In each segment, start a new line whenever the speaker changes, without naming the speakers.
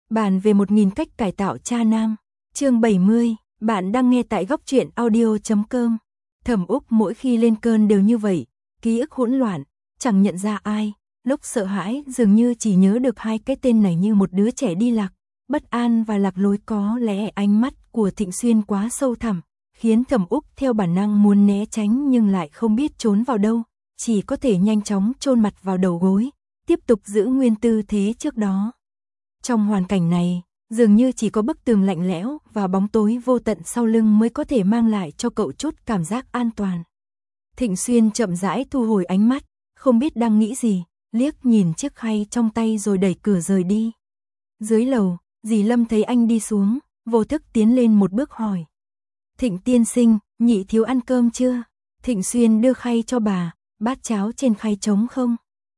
Bàn về 1000 cách cải tạo cha nam. Chương 70, bạn đang nghe tại góc truyện audio.com. Thẩm Úc mỗi khi lên cơn đều như vậy, ký ức hỗn loạn, chẳng nhận ra ai, lúc sợ hãi dường như chỉ nhớ được hai cái tên này như một đứa trẻ đi lạc, bất an và lạc lối. Có lẽ ánh mắt của Thịnh Xuyên quá sâu thẳm, khiến Thẩm Úc theo bản năng muốn né tránh nhưng lại không biết trốn vào đâu, chỉ có thể nhanh chóng chôn mặt vào đầu gối, tiếp tục giữ nguyên tư thế trước đó. Trong hoàn cảnh này, dường như chỉ có bức tường lạnh lẽo và bóng tối vô tận sau lưng mới có thể mang lại cho cậu chút cảm giác an toàn. Thịnh Xuyên chậm rãi thu hồi ánh mắt, không biết đang nghĩ gì, liếc nhìn chiếc khay trong tay rồi đẩy cửa rời đi. Dưới lầu, dì Lâm thấy anh đi xuống, vô thức tiến lên một bước hỏi. Thịnh tiên sinh, nhị thiếu ăn cơm chưa? Thịnh Xuyên đưa khay cho bà, bát cháo trên khay trống không?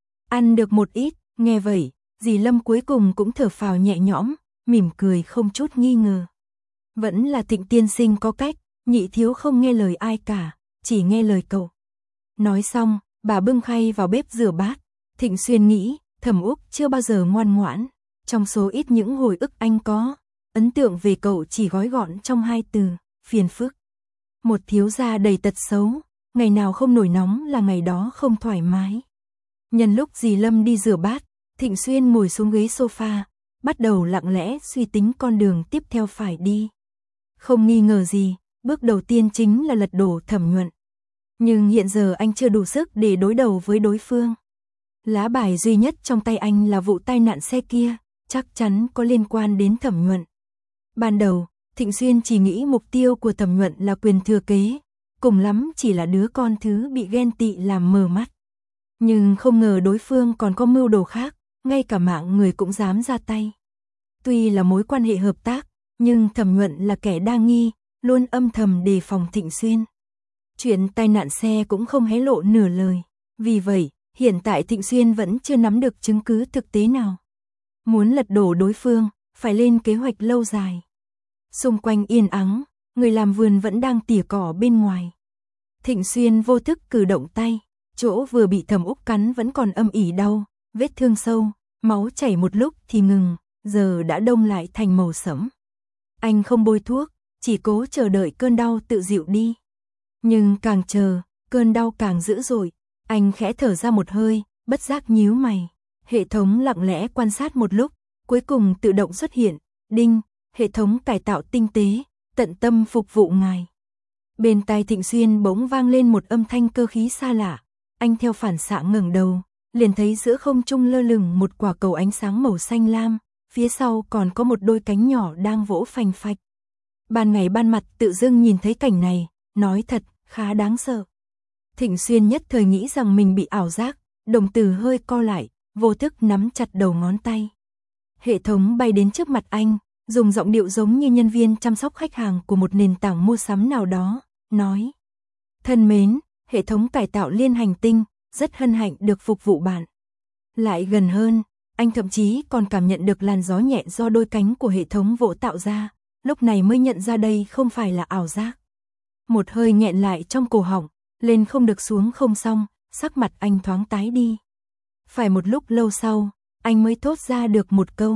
Ăn được một ít, nghe vậy, dì Lâm cuối cùng cũng thở phào nhẹ nhõm, mỉm cười không chút nghi ngờ. Vẫn là Thịnh tiên sinh có cách, nhị thiếu không nghe lời ai cả, chỉ nghe lời cậu. Nói xong, bà bưng khay vào bếp rửa bát. Thịnh Xuyên nghĩ, Thẩm Úc chưa bao giờ ngoan ngoãn. Trong số ít những hồi ức anh có, ấn tượng về cậu chỉ gói gọn trong hai từ, phiền phức. Một thiếu gia đầy tật xấu, ngày nào không nổi nóng là ngày đó không thoải mái. Nhân lúc dì Lâm đi rửa bát, Thịnh Xuyên ngồi xuống ghế sofa, bắt đầu lặng lẽ suy tính con đường tiếp theo phải đi. Không nghi ngờ gì, bước đầu tiên chính là lật đổ Thẩm Nhuận. Nhưng hiện giờ anh chưa đủ sức để đối đầu với đối phương. Lá bài duy nhất trong tay anh là vụ tai nạn xe kia, chắc chắn có liên quan đến Thẩm Nhuận. Ban đầu, Thịnh Xuyên chỉ nghĩ mục tiêu của Thẩm Nhuận là quyền thừa kế, cùng lắm chỉ là đứa con thứ bị ghen tị làm mờ mắt. Nhưng không ngờ đối phương còn có mưu đồ khác, ngay cả mạng người cũng dám ra tay. Tuy là mối quan hệ hợp tác, nhưng Thẩm Nhuận là kẻ đa nghi, luôn âm thầm đề phòng Thịnh Xuyên. Chuyện tai nạn xe cũng không hé lộ nửa lời. Vì vậy, hiện tại Thịnh Xuyên vẫn chưa nắm được chứng cứ thực tế nào. Muốn lật đổ đối phương, phải lên kế hoạch lâu dài. Xung quanh yên ắng, người làm vườn vẫn đang tỉa cỏ bên ngoài. Thịnh Xuyên vô thức cử động tay, chỗ vừa bị Thẩm Úc cắn vẫn còn âm ỉ đau, vết thương sâu, máu chảy một lúc thì ngừng, giờ đã đông lại thành màu sẫm. Anh không bôi thuốc, chỉ cố chờ đợi cơn đau tự dịu đi. Nhưng càng chờ, cơn đau càng dữ dội, anh khẽ thở ra một hơi, bất giác nhíu mày. Hệ thống lặng lẽ quan sát một lúc, cuối cùng tự động xuất hiện, đinh, hệ thống cải tạo tinh tế, tận tâm phục vụ ngài. Bên tai Thịnh Xuyên bỗng vang lên một âm thanh cơ khí xa lạ, anh theo phản xạ ngẩng đầu, liền thấy giữa không trung lơ lửng một quả cầu ánh sáng màu xanh lam, phía sau còn có một đôi cánh nhỏ đang vỗ phành phạch. Ban ngày ban mặt tự dưng nhìn thấy cảnh này, nói thật, khá đáng sợ. Thịnh Xuyên nhất thời nghĩ rằng mình bị ảo giác, đồng tử hơi co lại, vô thức nắm chặt đầu ngón tay. Hệ thống bay đến trước mặt anh, dùng giọng điệu giống như nhân viên chăm sóc khách hàng của một nền tảng mua sắm nào đó, nói. Thân mến, hệ thống cải tạo liên hành tinh, rất hân hạnh được phục vụ bạn. Lại gần hơn, anh thậm chí còn cảm nhận được làn gió nhẹ do đôi cánh của hệ thống vỗ tạo ra, lúc này mới nhận ra đây không phải là ảo giác. Một hơi nghẹn lại trong cổ họng, lên không được xuống không xong, sắc mặt anh thoáng tái đi. Phải một lúc lâu sau, anh mới thốt ra được một câu.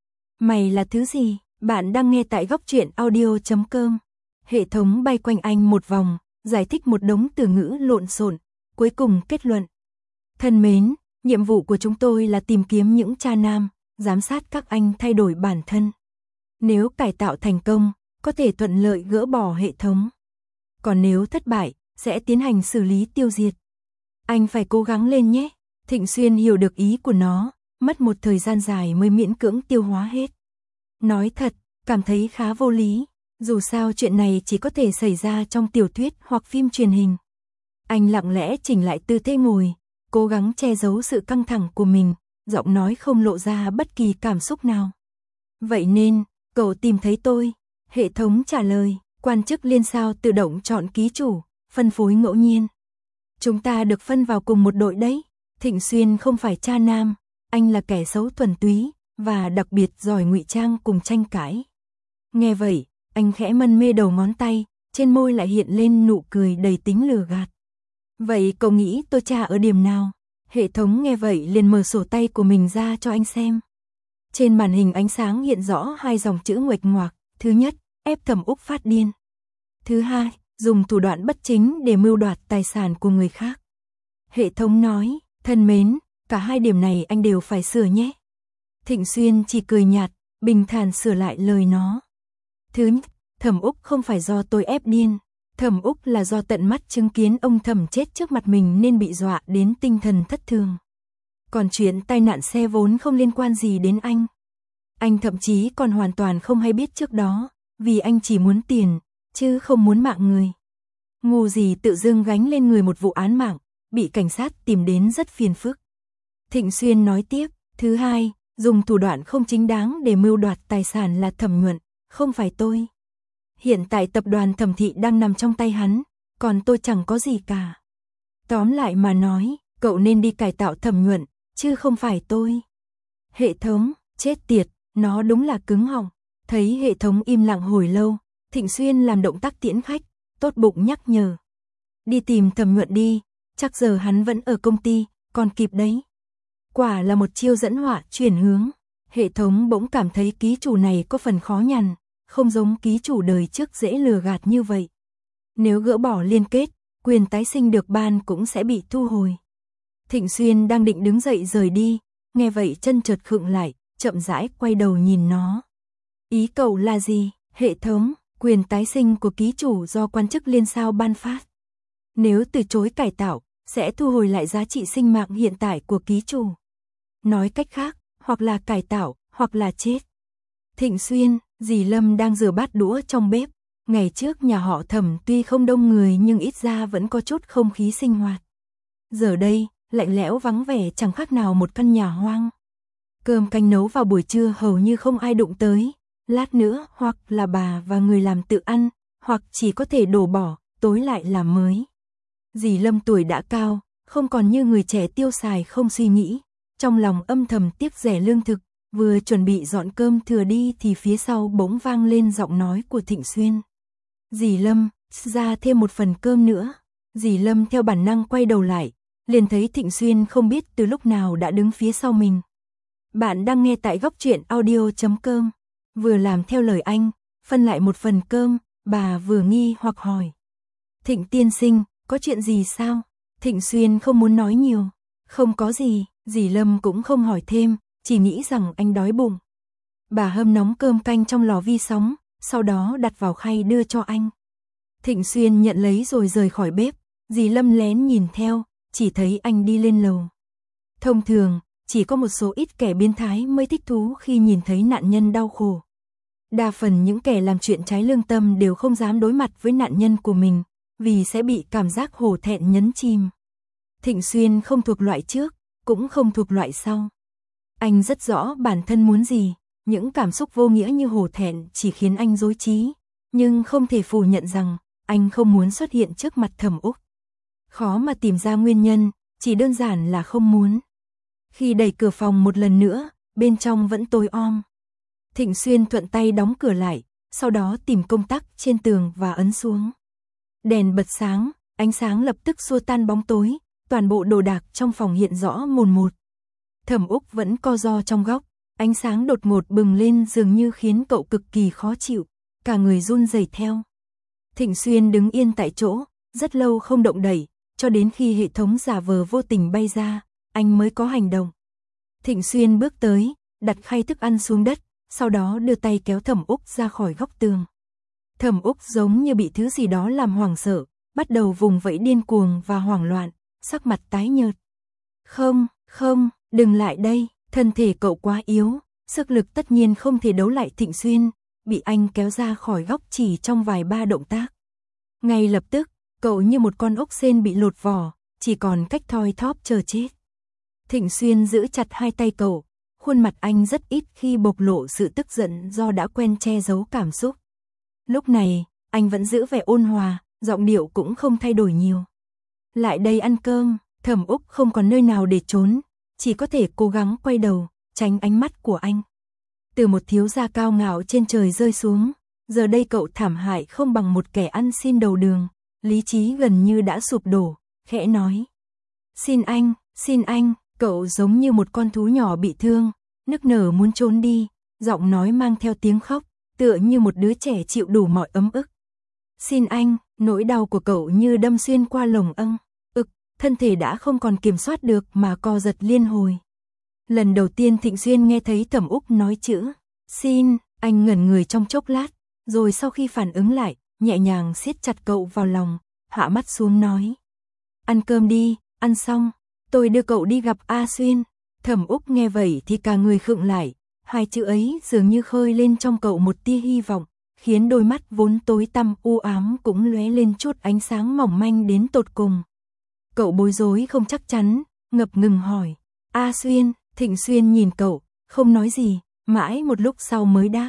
Mày là thứ gì? Bạn đang nghe tại góc truyện audio.com. Hệ thống bay quanh anh một vòng, giải thích một đống từ ngữ lộn xộn, cuối cùng kết luận. Thân mến, nhiệm vụ của chúng tôi là tìm kiếm những cha nam, giám sát các anh thay đổi bản thân. Nếu cải tạo thành công, có thể thuận lợi gỡ bỏ hệ thống. Còn nếu thất bại, sẽ tiến hành xử lý tiêu diệt. Anh phải cố gắng lên nhé. Thịnh Xuyên hiểu được ý của nó, mất một thời gian dài mới miễn cưỡng tiêu hóa hết. Nói thật, cảm thấy khá vô lý, dù sao chuyện này chỉ có thể xảy ra trong tiểu thuyết hoặc phim truyền hình. Anh lặng lẽ chỉnh lại tư thế ngồi, cố gắng che giấu sự căng thẳng của mình, giọng nói không lộ ra bất kỳ cảm xúc nào. Vậy nên, cậu tìm thấy tôi. Hệ thống trả lời, quan chức liên sao tự động chọn ký chủ, phân phối ngẫu nhiên. Chúng ta được phân vào cùng một đội đấy. Thịnh Xuyên không phải cha nam, anh là kẻ xấu thuần túy, và đặc biệt giỏi ngụy trang cùng tranh cãi. Nghe vậy, anh khẽ mân mê đầu ngón tay, trên môi lại hiện lên nụ cười đầy tính lừa gạt. Vậy cậu nghĩ tôi cha ở điểm nào? Hệ thống nghe vậy liền mở sổ tay của mình ra cho anh xem. Trên màn hình ánh sáng hiện rõ hai dòng chữ nguệch ngoạc, thứ nhất, ép Thẩm Úc phát điên. Thứ hai, dùng thủ đoạn bất chính để mưu đoạt tài sản của người khác. Hệ thống nói, thân mến, cả hai điểm này anh đều phải sửa nhé. Thịnh Xuyên chỉ cười nhạt, bình thản sửa lại lời nó. Thứ nhất, Thẩm Úc không phải do tôi ép điên. Thẩm Úc là do tận mắt chứng kiến ông Thẩm chết trước mặt mình nên bị dọa đến tinh thần thất thường. Còn chuyện tai nạn xe vốn không liên quan gì đến anh. Anh thậm chí còn hoàn toàn không hay biết trước đó, vì anh chỉ muốn tiền, chứ không muốn mạng người. Ngu gì tự dưng gánh lên người một vụ án mạng, bị cảnh sát tìm đến rất phiền phức. Thịnh Xuyên nói tiếp, thứ hai, dùng thủ đoạn không chính đáng để mưu đoạt tài sản là Thẩm Nhuận, không phải tôi. Hiện tại tập đoàn Thẩm Thị đang nằm trong tay hắn, còn tôi chẳng có gì cả. Tóm lại mà nói, cậu nên đi cải tạo Thẩm Nhuận, chứ không phải tôi. Hệ thống, chết tiệt, nó đúng là cứng họng. Thấy hệ thống im lặng hồi lâu, Thịnh Xuyên làm động tác tiễn khách, tốt bụng nhắc nhở. Đi tìm Thẩm Nhuận đi, chắc giờ hắn vẫn ở công ty, còn kịp đấy. Quả là một chiêu dẫn họa chuyển hướng. Hệ thống bỗng cảm thấy ký chủ này có phần khó nhằn, không giống ký chủ đời trước dễ lừa gạt như vậy. Nếu gỡ bỏ liên kết, quyền tái sinh được ban cũng sẽ bị thu hồi. Thịnh Xuyên đang định đứng dậy rời đi, nghe vậy chân chợt khựng lại, chậm rãi quay đầu nhìn nó. Ý cậu là gì? Hệ thống, quyền tái sinh của ký chủ do quan chức liên sao ban phát. Nếu từ chối cải tạo, sẽ thu hồi lại giá trị sinh mạng hiện tại của ký chủ. Nói cách khác, hoặc là cải tạo, hoặc là chết. Thịnh Xuyên, dì Lâm đang rửa bát đũa trong bếp. Ngày trước nhà họ Thẩm tuy không đông người nhưng ít ra vẫn có chút không khí sinh hoạt. Giờ đây, lạnh lẽo vắng vẻ chẳng khác nào một căn nhà hoang. Cơm canh nấu vào buổi trưa hầu như không ai đụng tới. Lát nữa hoặc là bà và người làm tự ăn, hoặc chỉ có thể đổ bỏ, tối lại làm mới. Dì Lâm tuổi đã cao, không còn như người trẻ tiêu xài không suy nghĩ. Trong lòng âm thầm tiếc rẻ lương thực, vừa chuẩn bị dọn cơm thừa đi thì phía sau bỗng vang lên giọng nói của Thịnh Xuyên. Dì Lâm, ra thêm một phần cơm nữa. Dì Lâm theo bản năng quay đầu lại, liền thấy Thịnh Xuyên không biết từ lúc nào đã đứng phía sau mình. Bạn đang nghe tại góc truyện audio.com. Vừa làm theo lời anh, phân lại một phần cơm, bà vừa nghi hoặc hỏi. Thịnh tiên sinh, có chuyện gì sao? Thịnh Xuyên không muốn nói nhiều. Không có gì, dì Lâm cũng không hỏi thêm, chỉ nghĩ rằng anh đói bụng. Bà hâm nóng cơm canh trong lò vi sóng, sau đó đặt vào khay đưa cho anh. Thịnh Xuyên nhận lấy rồi rời khỏi bếp, dì Lâm lén nhìn theo, chỉ thấy anh đi lên lầu. Thông thường, chỉ có một số ít kẻ biến thái mới thích thú khi nhìn thấy nạn nhân đau khổ. Đa phần những kẻ làm chuyện trái lương tâm đều không dám đối mặt với nạn nhân của mình, vì sẽ bị cảm giác hổ thẹn nhấn chìm. Thịnh Xuyên không thuộc loại trước, cũng không thuộc loại sau. Anh rất rõ bản thân muốn gì, những cảm xúc vô nghĩa như hổ thẹn chỉ khiến anh rối trí, nhưng không thể phủ nhận rằng anh không muốn xuất hiện trước mặt Thẩm Úc. Khó mà tìm ra nguyên nhân, chỉ đơn giản là không muốn. Khi đẩy cửa phòng một lần nữa, bên trong vẫn tối om. Thịnh Xuyên thuận tay đóng cửa lại, sau đó tìm công tắc trên tường và ấn xuống. Đèn bật sáng, ánh sáng lập tức xua tan bóng tối, toàn bộ đồ đạc trong phòng hiện rõ mồn một. Thẩm Úc vẫn co ro trong góc, ánh sáng đột ngột bừng lên dường như khiến cậu cực kỳ khó chịu, cả người run rẩy theo. Thịnh Xuyên đứng yên tại chỗ, rất lâu không động đậy, cho đến khi hệ thống giả vờ vô tình bay ra, anh mới có hành động. Thịnh Xuyên bước tới, đặt khay thức ăn xuống đất, sau đó đưa tay kéo Thẩm Úc ra khỏi góc tường. Thẩm Úc giống như bị thứ gì đó làm hoảng sợ, bắt đầu vùng vẫy điên cuồng và hoảng loạn, sắc mặt tái nhợt. Không, đừng lại đây, thân thể cậu quá yếu, sức lực tất nhiên không thể đấu lại Thịnh Xuyên, bị anh kéo ra khỏi góc chỉ trong vài ba động tác. Ngay lập tức, cậu như một con ốc sên bị lột vỏ, chỉ còn cách thoi thóp chờ chết. Thịnh Xuyên giữ chặt hai tay cậu, khuôn mặt anh rất ít khi bộc lộ sự tức giận do đã quen che giấu cảm xúc. Lúc này, anh vẫn giữ vẻ ôn hòa, giọng điệu cũng không thay đổi nhiều. Lại đây ăn cơm. Thẩm Úc không còn nơi nào để trốn, chỉ có thể cố gắng quay đầu, tránh ánh mắt của anh. Từ một thiếu gia cao ngạo trên trời rơi xuống, giờ đây cậu thảm hại không bằng một kẻ ăn xin đầu đường, lý trí gần như đã sụp đổ, khẽ nói. Xin anh, cậu giống như một con thú nhỏ bị thương, nức nở muốn trốn đi, giọng nói mang theo tiếng khóc, tựa như một đứa trẻ chịu đủ mọi ấm ức. Xin anh, nỗi đau của cậu như đâm xuyên qua lồng thân thể đã không còn kiểm soát được mà co giật liên hồi. Lần đầu tiên Thịnh Xuyên nghe thấy Thẩm Úc nói chữ xin, anh ngẩn người trong chốc lát, rồi sau khi phản ứng lại, nhẹ nhàng siết chặt cậu vào lòng, hạ mắt xuống nói. Ăn cơm đi, ăn xong, tôi đưa cậu đi gặp A Xuyên. Thẩm Úc nghe vậy thì cả người khựng lại, hai chữ ấy dường như khơi lên trong cậu một tia hy vọng, khiến đôi mắt vốn tối tăm u ám cũng lóe lên chút ánh sáng mỏng manh đến tột cùng. Cậu bối rối không chắc chắn, ngập ngừng hỏi. A Xuyên, Thịnh Xuyên nhìn cậu, không nói gì, mãi một lúc sau mới đáp.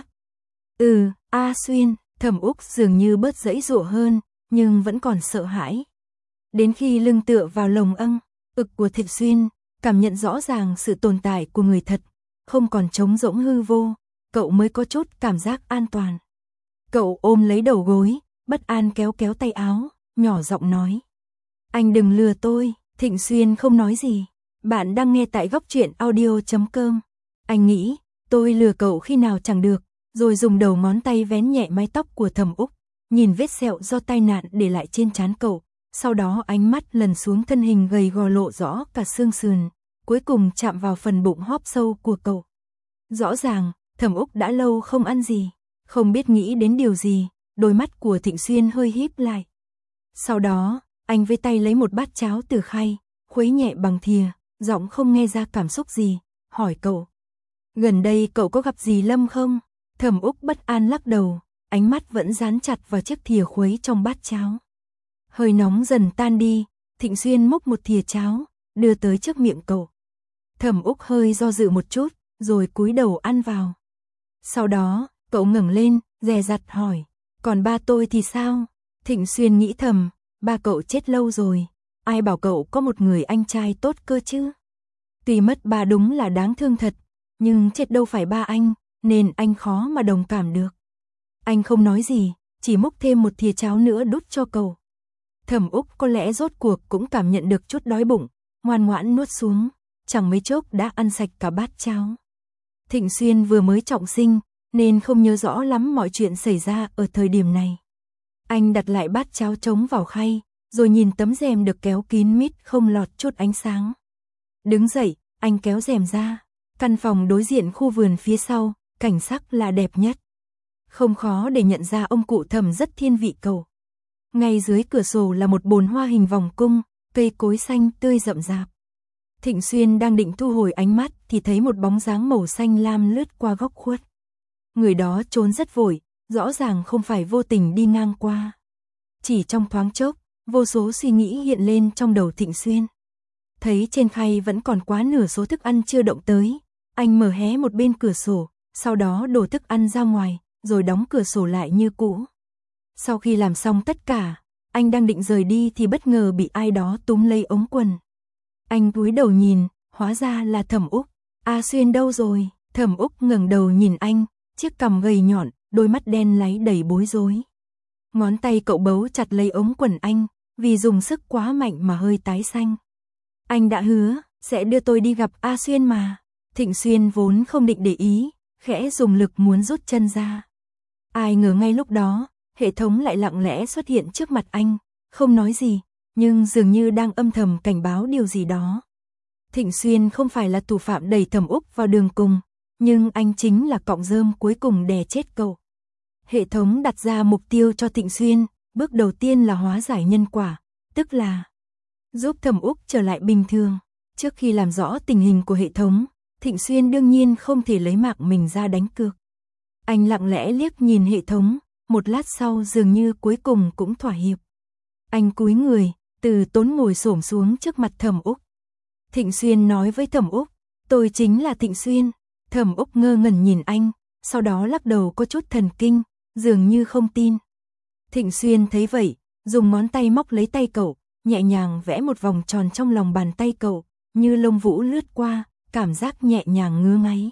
A Xuyên, Thẩm Úc dường như bớt giãy giụa hơn, nhưng vẫn còn sợ hãi. Đến khi lưng tựa vào lồng ực của Thịnh Xuyên, cảm nhận rõ ràng sự tồn tại của người thật, không còn trống rỗng hư vô, cậu mới có chút cảm giác an toàn. Cậu ôm lấy đầu gối, bất an kéo kéo tay áo, nhỏ giọng nói. Anh đừng lừa tôi. Thịnh Xuyên không nói gì. Bạn đang nghe tại góc truyện audio.com. Anh nghĩ, tôi lừa cậu khi nào chẳng được, rồi dùng đầu ngón tay vén nhẹ mái tóc của Thẩm Úc, nhìn vết sẹo do tai nạn để lại trên trán cậu, sau đó ánh mắt lần xuống thân hình gầy gò lộ rõ cả xương sườn, cuối cùng chạm vào phần bụng hóp sâu của cậu. Rõ ràng, Thẩm Úc đã lâu không ăn gì, không biết nghĩ đến điều gì, đôi mắt của Thịnh Xuyên hơi híp lại. Sau đó, anh với tay lấy một bát cháo từ khay, khuấy nhẹ bằng thìa, giọng không nghe ra cảm xúc gì, hỏi cậu. Gần đây cậu có gặp gì Lâm không? Thẩm Úc bất an lắc đầu, ánh mắt vẫn dán chặt vào chiếc thìa khuấy trong bát cháo. Hơi nóng dần tan đi, Thịnh Xuyên múc một thìa cháo, đưa tới trước miệng cậu. Thẩm Úc hơi do dự một chút, rồi cúi đầu ăn vào. Sau đó, cậu ngẩng lên, dè dặt hỏi, còn ba tôi thì sao? Thịnh Xuyên nghĩ thầm, ba cậu chết lâu rồi, ai bảo cậu có một người anh trai tốt cơ chứ? Tuy mất ba đúng là đáng thương thật, nhưng chết đâu phải ba anh, nên anh khó mà đồng cảm được. Anh không nói gì, chỉ múc thêm một thìa cháo nữa đút cho cậu. Thẩm Úc có lẽ rốt cuộc cũng cảm nhận được chút đói bụng, ngoan ngoãn nuốt xuống, chẳng mấy chốc đã ăn sạch cả bát cháo. Thịnh Xuyên vừa mới trọng sinh, nên không nhớ rõ lắm mọi chuyện xảy ra ở thời điểm này. Anh đặt lại bát cháo trống vào khay, rồi nhìn tấm rèm được kéo kín mít không lọt chút ánh sáng. Đứng dậy, anh kéo rèm ra. Căn phòng đối diện khu vườn phía sau, cảnh sắc là đẹp nhất. Không khó để nhận ra ông cụ Thẩm rất thiên vị cậu. Ngay dưới cửa sổ là một bồn hoa hình vòng cung, cây cối xanh tươi rậm rạp. Thịnh Xuyên đang định thu hồi ánh mắt thì thấy một bóng dáng màu xanh lam lướt qua góc khuất. Người đó trốn rất vội, rõ ràng không phải vô tình đi ngang qua. Chỉ trong thoáng chốc, vô số suy nghĩ hiện lên trong đầu Thịnh Xuyên. Thấy trên khay vẫn còn quá nửa số thức ăn chưa động tới, anh mở hé một bên cửa sổ, sau đó đổ thức ăn ra ngoài, rồi đóng cửa sổ lại như cũ. Sau khi làm xong tất cả, anh đang định rời đi thì bất ngờ bị ai đó túm lấy ống quần. Anh cúi đầu nhìn, hóa ra là Thẩm Úc. A Xuyên đâu rồi? Thẩm Úc ngẩng đầu nhìn anh, chiếc cằm gầy nhọn, đôi mắt đen láy đầy bối rối. Ngón tay cậu bấu chặt lấy ống quần anh, vì dùng sức quá mạnh mà hơi tái xanh. Anh đã hứa, sẽ đưa tôi đi gặp A Xuyên mà. Thịnh Xuyên vốn không định để ý, khẽ dùng lực muốn rút chân ra. Ai ngờ ngay lúc đó, hệ thống lại lặng lẽ xuất hiện trước mặt anh, không nói gì, nhưng dường như đang âm thầm cảnh báo điều gì đó. Thịnh Xuyên không phải là thủ phạm đẩy Thẩm Úc vào đường cùng, nhưng anh chính là cọng rơm cuối cùng đè chết cậu. Hệ thống đặt ra mục tiêu cho Thịnh Xuyên, bước đầu tiên là hóa giải nhân quả, tức là giúp Thẩm Úc trở lại bình thường. Trước khi làm rõ tình hình của hệ thống, Thịnh Xuyên đương nhiên không thể lấy mạng mình ra đánh cược. Anh lặng lẽ liếc nhìn hệ thống, một lát sau dường như cuối cùng cũng thỏa hiệp. Anh cúi người, từ tốn ngồi xổm xuống trước mặt Thẩm Úc. Thịnh Xuyên nói với Thẩm Úc, tôi chính là Thịnh Xuyên. Thẩm Úc ngơ ngẩn nhìn anh, sau đó lắc đầu có chút thần kinh, dường như không tin. Thịnh Xuyên thấy vậy, dùng ngón tay móc lấy tay cậu, nhẹ nhàng vẽ một vòng tròn trong lòng bàn tay cậu, như lông vũ lướt qua, cảm giác nhẹ nhàng ngứa ngáy.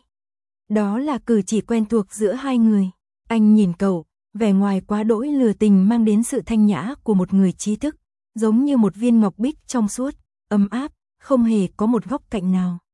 Đó là cử chỉ quen thuộc giữa hai người. Anh nhìn cậu, vẻ ngoài quá đỗi lừa tình mang đến sự thanh nhã của một người trí thức, giống như một viên ngọc bích trong suốt, ấm áp, không hề có một góc cạnh nào.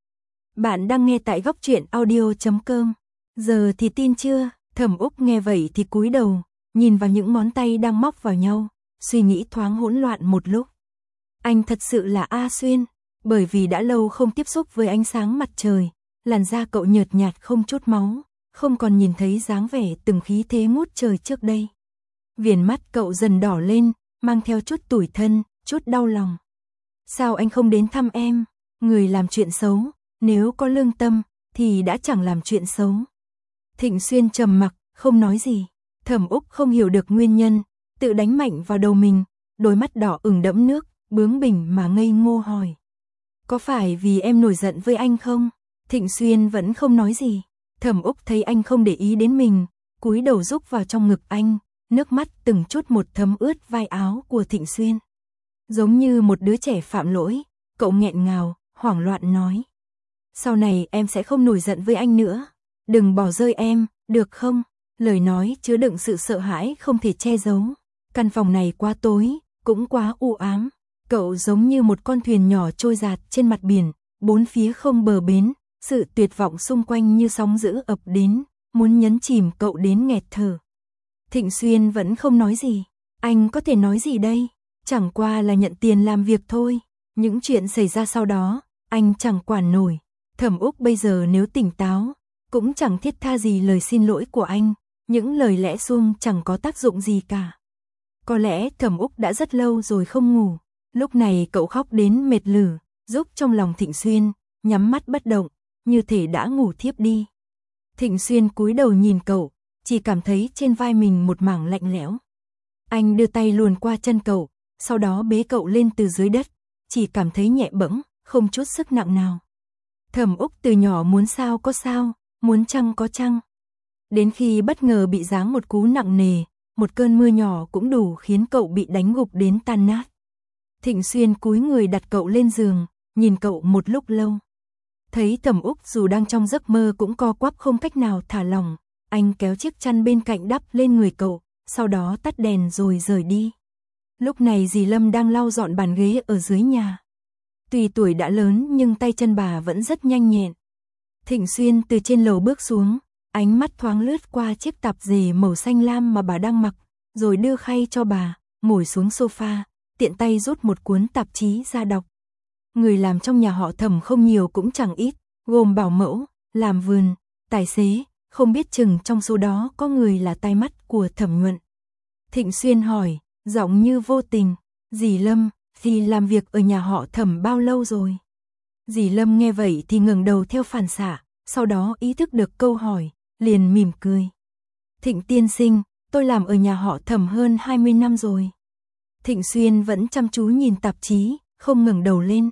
Bạn đang nghe tại góc truyện audio.com. Giờ thì tin chưa? Thẩm Úc nghe vậy thì cúi đầu, nhìn vào những ngón tay đang móc vào nhau, suy nghĩ thoáng hỗn loạn một lúc. Anh thật sự là A Xuyên, bởi vì đã lâu không tiếp xúc với ánh sáng mặt trời, làn da cậu nhợt nhạt không chút máu, không còn nhìn thấy dáng vẻ từng khí thế ngút trời trước đây. Viền mắt cậu dần đỏ lên, mang theo chút tủi thân, chút đau lòng. Sao anh không đến thăm em? Người làm chuyện xấu, nếu có lương tâm, thì đã chẳng làm chuyện xấu. Thịnh Xuyên trầm mặc, không nói gì. Thẩm Úc không hiểu được nguyên nhân, tự đánh mạnh vào đầu mình, đôi mắt đỏ ửng đẫm nước, bướng bỉnh mà ngây ngô hỏi. Có phải vì em nổi giận với anh không? Thịnh Xuyên vẫn không nói gì. Thẩm Úc thấy anh không để ý đến mình, cúi đầu rúc vào trong ngực anh, nước mắt từng chút một thấm ướt vai áo của Thịnh Xuyên. Giống như một đứa trẻ phạm lỗi, cậu nghẹn ngào, hoảng loạn nói. Sau này em sẽ không nổi giận với anh nữa. Đừng bỏ rơi em, được không? Lời nói chứa đựng sự sợ hãi không thể che giấu. Căn phòng này quá tối, cũng quá u ám. Cậu giống như một con thuyền nhỏ trôi dạt trên mặt biển, bốn phía không bờ bến, sự tuyệt vọng xung quanh như sóng dữ ập đến, muốn nhấn chìm cậu đến nghẹt thở. Thịnh Xuyên vẫn không nói gì. Anh có thể nói gì đây? Chẳng qua là nhận tiền làm việc thôi. Những chuyện xảy ra sau đó, anh chẳng quản nổi. Thẩm Úc bây giờ nếu tỉnh táo, cũng chẳng thiết tha gì lời xin lỗi của anh. Những lời lẽ suông chẳng có tác dụng gì cả. Có lẽ Thẩm Úc đã rất lâu rồi không ngủ. Lúc này cậu khóc đến mệt lử, giúp trong lòng Thịnh Xuyên, nhắm mắt bất động, như thể đã ngủ thiếp đi. Thịnh Xuyên cúi đầu nhìn cậu, chỉ cảm thấy trên vai mình một mảng lạnh lẽo. Anh đưa tay luồn qua chân cậu, sau đó bế cậu lên từ dưới đất, chỉ cảm thấy nhẹ bẫng, không chút sức nặng nào. Thẩm Úc từ nhỏ muốn sao có sao, muốn chăng có chăng. Đến khi bất ngờ bị giáng một cú nặng nề, một cơn mưa nhỏ cũng đủ khiến cậu bị đánh gục đến tan nát. Thịnh Xuyên cúi người đặt cậu lên giường, nhìn cậu một lúc lâu. Thấy Thẩm Úc dù đang trong giấc mơ cũng co quắp không cách nào thả lỏng, anh kéo chiếc chăn bên cạnh đắp lên người cậu, sau đó tắt đèn rồi rời đi. Lúc này dì Lâm đang lau dọn bàn ghế ở dưới nhà. Tuy tuổi đã lớn nhưng tay chân bà vẫn rất nhanh nhẹn. Thịnh Xuyên từ trên lầu bước xuống, ánh mắt thoáng lướt qua chiếc tạp dề màu xanh lam mà bà đang mặc, rồi đưa khay cho bà, ngồi xuống sofa, tiện tay rút một cuốn tạp chí ra đọc. Người làm trong nhà họ Thẩm không nhiều cũng chẳng ít, gồm bảo mẫu, làm vườn, tài xế, không biết chừng trong số đó có người là tai mắt của Thẩm Nhuận. Thịnh Xuyên hỏi, giọng như vô tình, dì Lâm, dì làm việc ở nhà họ Thẩm bao lâu rồi? Dì Lâm nghe vậy thì ngẩng đầu theo phản xạ, sau đó ý thức được câu hỏi, liền mỉm cười. Thịnh tiên sinh, tôi làm ở nhà họ Thẩm hơn 20 năm rồi. Thịnh Xuyên vẫn chăm chú nhìn tạp chí, không ngẩng đầu lên.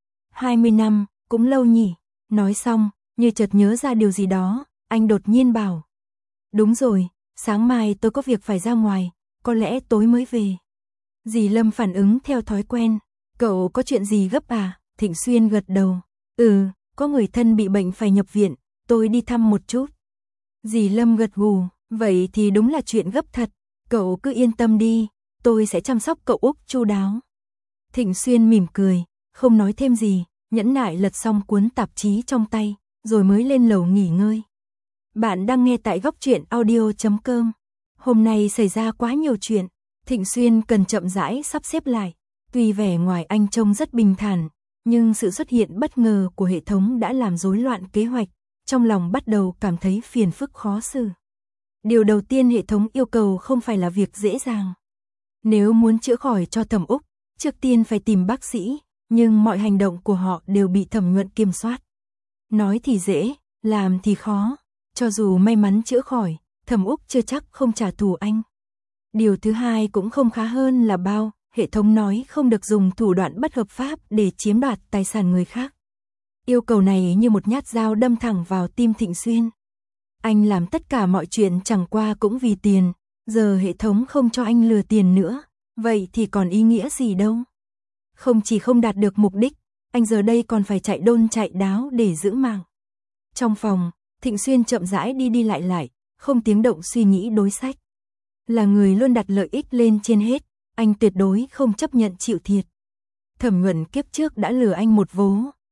20 năm, cũng lâu nhỉ. Nói xong, như chợt nhớ ra điều gì đó, anh đột nhiên bảo. Đúng rồi, sáng mai tôi có việc phải ra ngoài, có lẽ tối mới về. Dì Lâm phản ứng theo thói quen. Cậu có chuyện gì gấp à? Thịnh Xuyên gật đầu. Có người thân bị bệnh phải nhập viện, tôi đi thăm một chút. Dì Lâm gật gù, vậy thì đúng là chuyện gấp thật. Cậu cứ yên tâm đi, tôi sẽ chăm sóc cậu Úc chu đáo. Thịnh Xuyên mỉm cười, không nói thêm gì, nhẫn nại lật xong cuốn tạp chí trong tay, rồi mới lên lầu nghỉ ngơi. Bạn đang nghe tại góc truyện audio.com. Hôm nay xảy ra quá nhiều chuyện, Thịnh Xuyên cần chậm rãi sắp xếp lại. Tuy vẻ ngoài anh trông rất bình thản, nhưng sự xuất hiện bất ngờ của hệ thống đã làm rối loạn kế hoạch, trong lòng bắt đầu cảm thấy phiền phức khó xử. Điều đầu tiên hệ thống yêu cầu không phải là việc dễ dàng. Nếu muốn chữa khỏi cho Thẩm Úc, trước tiên phải tìm bác sĩ, nhưng mọi hành động của họ đều bị Thẩm Nhuận kiểm soát. Nói thì dễ, làm thì khó. Cho dù may mắn chữa khỏi, Thẩm Úc chưa chắc không trả thù anh. Điều thứ hai cũng không khá hơn là bao, hệ thống nói không được dùng thủ đoạn bất hợp pháp để chiếm đoạt tài sản người khác. Yêu cầu này như một nhát dao đâm thẳng vào tim Thịnh Xuyên. Anh làm tất cả mọi chuyện chẳng qua cũng vì tiền, giờ hệ thống không cho anh lừa tiền nữa, vậy thì còn ý nghĩa gì đâu. Không chỉ không đạt được mục đích, anh giờ đây còn phải chạy đôn chạy đáo để giữ mạng. Trong phòng, Thịnh Xuyên chậm rãi đi lại, không tiếng động suy nghĩ đối sách. Là người luôn đặt lợi ích lên trên hết, anh tuyệt đối không chấp nhận chịu thiệt. Thẩm Nhuận kiếp trước đã lừa anh một vố,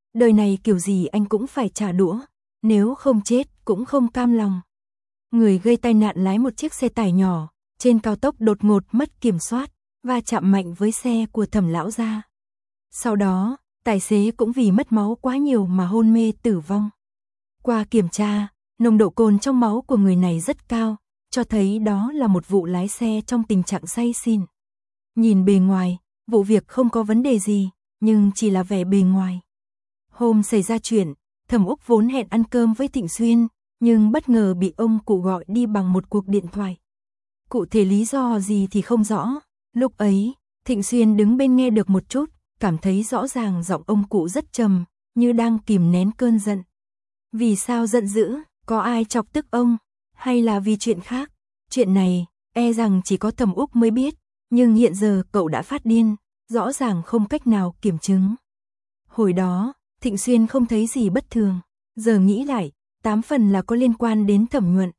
đời này kiểu gì anh cũng phải trả đũa, nếu không chết cũng không cam lòng. Người gây tai nạn lái một chiếc xe tải nhỏ, trên cao tốc đột ngột mất kiểm soát, va chạm mạnh với xe của Thẩm lão gia. Sau đó, tài xế cũng vì mất máu quá nhiều mà hôn mê tử vong. Qua kiểm tra, nồng độ cồn trong máu của người này rất cao, cho thấy đó là một vụ lái xe trong tình trạng say xỉn. Nhìn bề ngoài, vụ việc không có vấn đề gì, nhưng chỉ là vẻ bề ngoài. Hôm xảy ra chuyện, Thẩm Úc vốn hẹn ăn cơm với Thịnh Xuyên, nhưng bất ngờ bị ông cụ gọi đi bằng một cuộc điện thoại. Cụ thể lý do gì thì không rõ. Lúc ấy, Thịnh Xuyên đứng bên nghe được một chút, cảm thấy rõ ràng giọng ông cụ rất trầm, như đang kìm nén cơn giận. Vì sao giận dữ, có ai chọc tức ông, hay là vì chuyện khác? Chuyện này, e rằng chỉ có Thẩm Úc mới biết, nhưng hiện giờ cậu đã phát điên, rõ ràng không cách nào kiểm chứng. Hồi đó, Thịnh Xuyên không thấy gì bất thường, giờ nghĩ lại, 8 phần là có liên quan đến Thẩm Nhuận.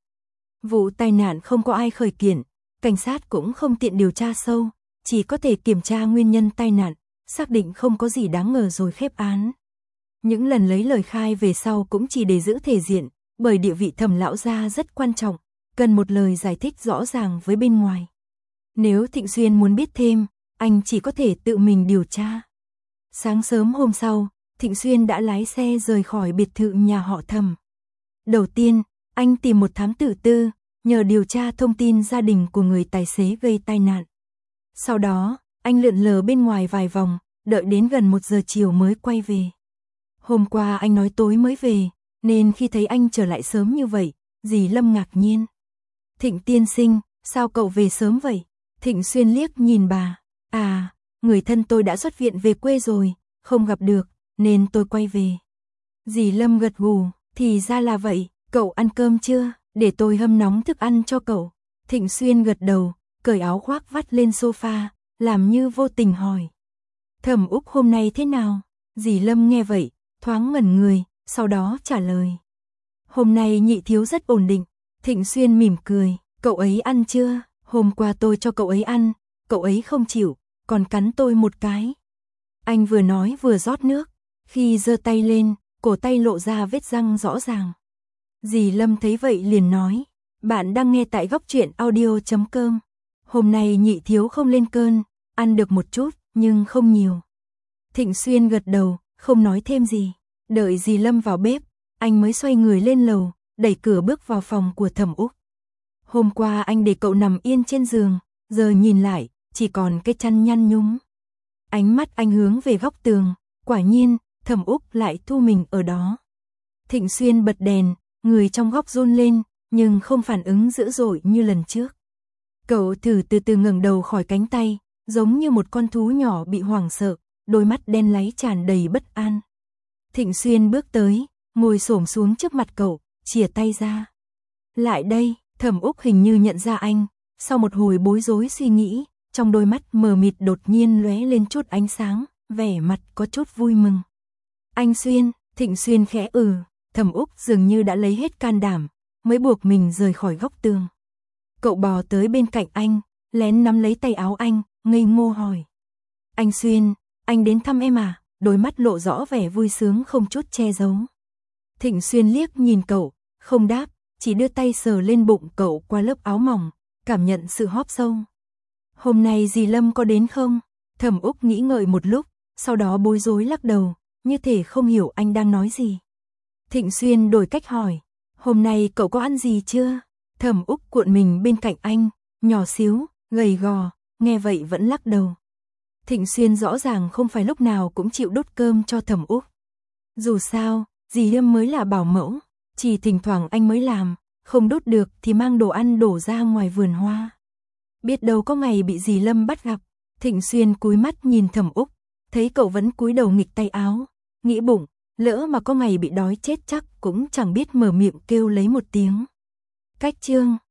Vụ tai nạn không có ai khởi kiện, cảnh sát cũng không tiện điều tra sâu, chỉ có thể kiểm tra nguyên nhân tai nạn, xác định không có gì đáng ngờ rồi khép án. Những lần lấy lời khai về sau cũng chỉ để giữ thể diện, bởi địa vị Thẩm lão gia rất quan trọng, cần một lời giải thích rõ ràng với bên ngoài. Nếu Thịnh Xuyên muốn biết thêm, anh chỉ có thể tự mình điều tra. Sáng sớm hôm sau, Thịnh Xuyên đã lái xe rời khỏi biệt thự nhà họ Thẩm. Đầu tiên, anh tìm một thám tử tư, nhờ điều tra thông tin gia đình của người tài xế gây tai nạn. Sau đó, anh lượn lờ bên ngoài vài vòng, đợi đến gần 1 giờ chiều mới quay về. Hôm qua anh nói tối mới về, nên khi thấy anh trở lại sớm như vậy, dì Lâm ngạc nhiên. Thịnh tiên sinh, sao cậu về sớm vậy? Thịnh Xuyên liếc nhìn bà. À, người thân tôi đã xuất viện về quê rồi, không gặp được, nên tôi quay về. Dì Lâm gật gù, thì ra là vậy, cậu ăn cơm chưa? Để tôi hâm nóng thức ăn cho cậu. Thịnh Xuyên gật đầu, cởi áo khoác vắt lên sofa, làm như vô tình hỏi. Thẩm Úc hôm nay thế nào? Dì Lâm nghe vậy, thoáng ngẩn người, sau đó trả lời. Hôm nay nhị thiếu rất ổn định. Thịnh Xuyên mỉm cười, cậu ấy ăn chưa? Hôm qua tôi cho cậu ấy ăn, cậu ấy không chịu, còn cắn tôi một cái. Anh vừa nói vừa rót nước, khi giơ tay lên, cổ tay lộ ra vết răng rõ ràng. Dì Lâm thấy vậy liền nói, bạn đang nghe tại góc truyện audio.com. Hôm nay nhị thiếu không lên cơn, ăn được một chút, nhưng không nhiều. Thịnh Xuyên gật đầu, không nói thêm gì. Đợi dì Lâm vào bếp, anh mới xoay người lên lầu, đẩy cửa bước vào phòng của Thẩm Úc. Hôm qua anh để cậu nằm yên trên giường, giờ nhìn lại, chỉ còn cái chăn nhăn nhúm. Ánh mắt anh hướng về góc tường, quả nhiên, Thẩm Úc lại thu mình ở đó. Thịnh Xuyên bật đèn, người trong góc run lên, nhưng không phản ứng dữ dội như lần trước. Cậu từ từ ngẩng đầu khỏi cánh tay, giống như một con thú nhỏ bị hoảng sợ, đôi mắt đen láy tràn đầy bất an. Thịnh Xuyên bước tới, ngồi xổm xuống trước mặt cậu, chìa tay ra. Lại đây, Thẩm Úc hình như nhận ra anh, sau một hồi bối rối suy nghĩ, trong đôi mắt mờ mịt đột nhiên lóe lên chút ánh sáng, vẻ mặt có chút vui mừng. Anh Xuyên, Thịnh Xuyên khẽ Thẩm Úc dường như đã lấy hết can đảm, mới buộc mình rời khỏi góc tường. Cậu bò tới bên cạnh anh, lén nắm lấy tay áo anh, ngây ngô hỏi. Anh Xuyên, anh đến thăm em à? Đôi mắt lộ rõ vẻ vui sướng không chút che giấu. Thịnh Xuyên liếc nhìn cậu, không đáp, chỉ đưa tay sờ lên bụng cậu qua lớp áo mỏng, cảm nhận sự hóp sâu. Hôm nay dì Lâm có đến không? Thẩm Úc nghĩ ngợi một lúc, sau đó bối rối lắc đầu, như thể không hiểu anh đang nói gì. Thịnh Xuyên đổi cách hỏi, hôm nay cậu có ăn gì chưa? Thẩm Úc cuộn mình bên cạnh anh, nhỏ xíu, gầy gò, nghe vậy vẫn lắc đầu. Thịnh Xuyên rõ ràng không phải lúc nào cũng chịu đút cơm cho Thẩm Úc. Dù sao, dì Lâm mới là bảo mẫu, chỉ thỉnh thoảng anh mới làm, không đút được thì mang đồ ăn đổ ra ngoài vườn hoa. Biết đâu có ngày bị dì Lâm bắt gặp. Thịnh Xuyên cúi mắt nhìn Thẩm Úc, thấy cậu vẫn cúi đầu nghịch tay áo, nghĩ bụng, lỡ mà có ngày bị đói chết chắc cũng chẳng biết mở miệng kêu lấy một tiếng. Cách chương